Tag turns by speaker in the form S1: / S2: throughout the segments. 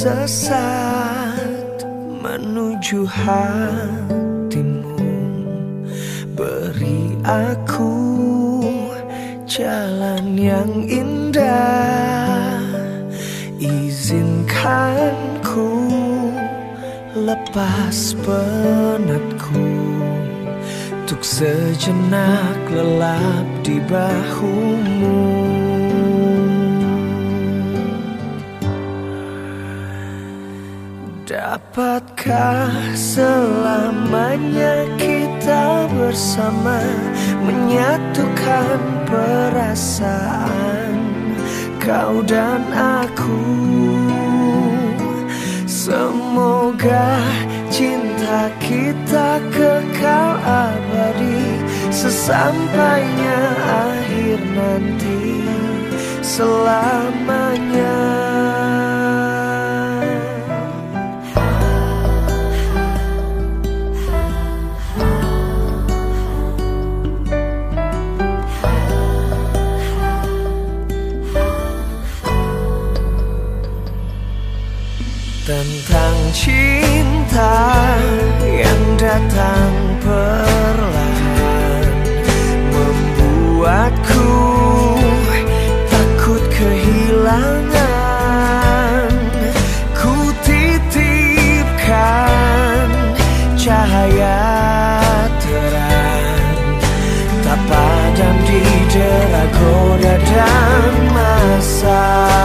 S1: tersesat menuju hatimu. Beri aku jalan yang indah, izinkan ku lepas penatku, untuk sejenak lelap di bahumu. Dapatkah selamanya kita bersama, menyatukan perasaan kau dan aku? Semoga cinta kita kekal abadi, sesampainya akhir nanti, selamanya. Tentang cinta yang datang perlahan, membuatku takut kehilangan. Ku titipkan cahaya terang, tak padam di dera goda dan masa.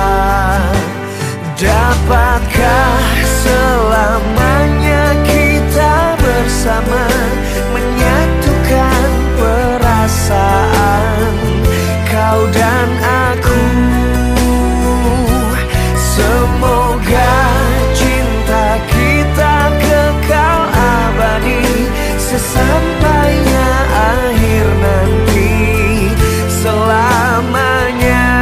S1: Dapatkah selamanya kita bersama, menyatukan perasaan kau dan aku? Semoga cinta kita kekal abadi, sesampainya akhir nanti, selamanya.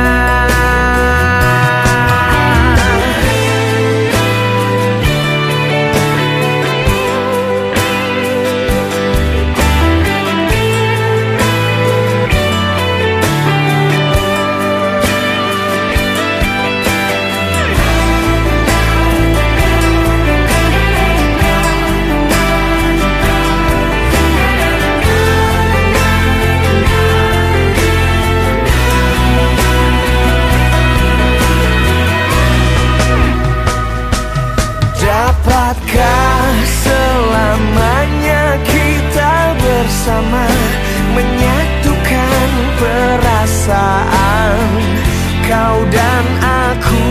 S1: Dapatkah selamanya kita bersama, menyatukan perasaan kau dan aku?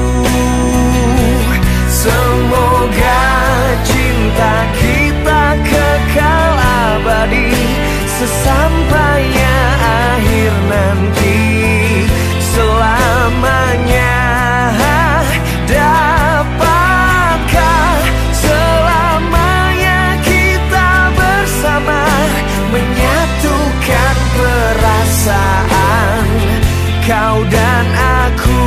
S1: Semoga cinta kita kekal abadi, sesampainya akhir nanti, selamanya. Menyatukan perasaan kau dan aku.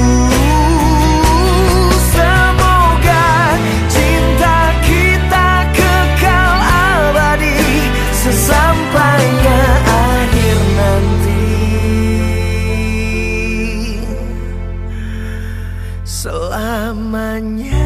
S1: Semoga cinta kita kekal abadi, sesampainya akhir nanti, selamanya.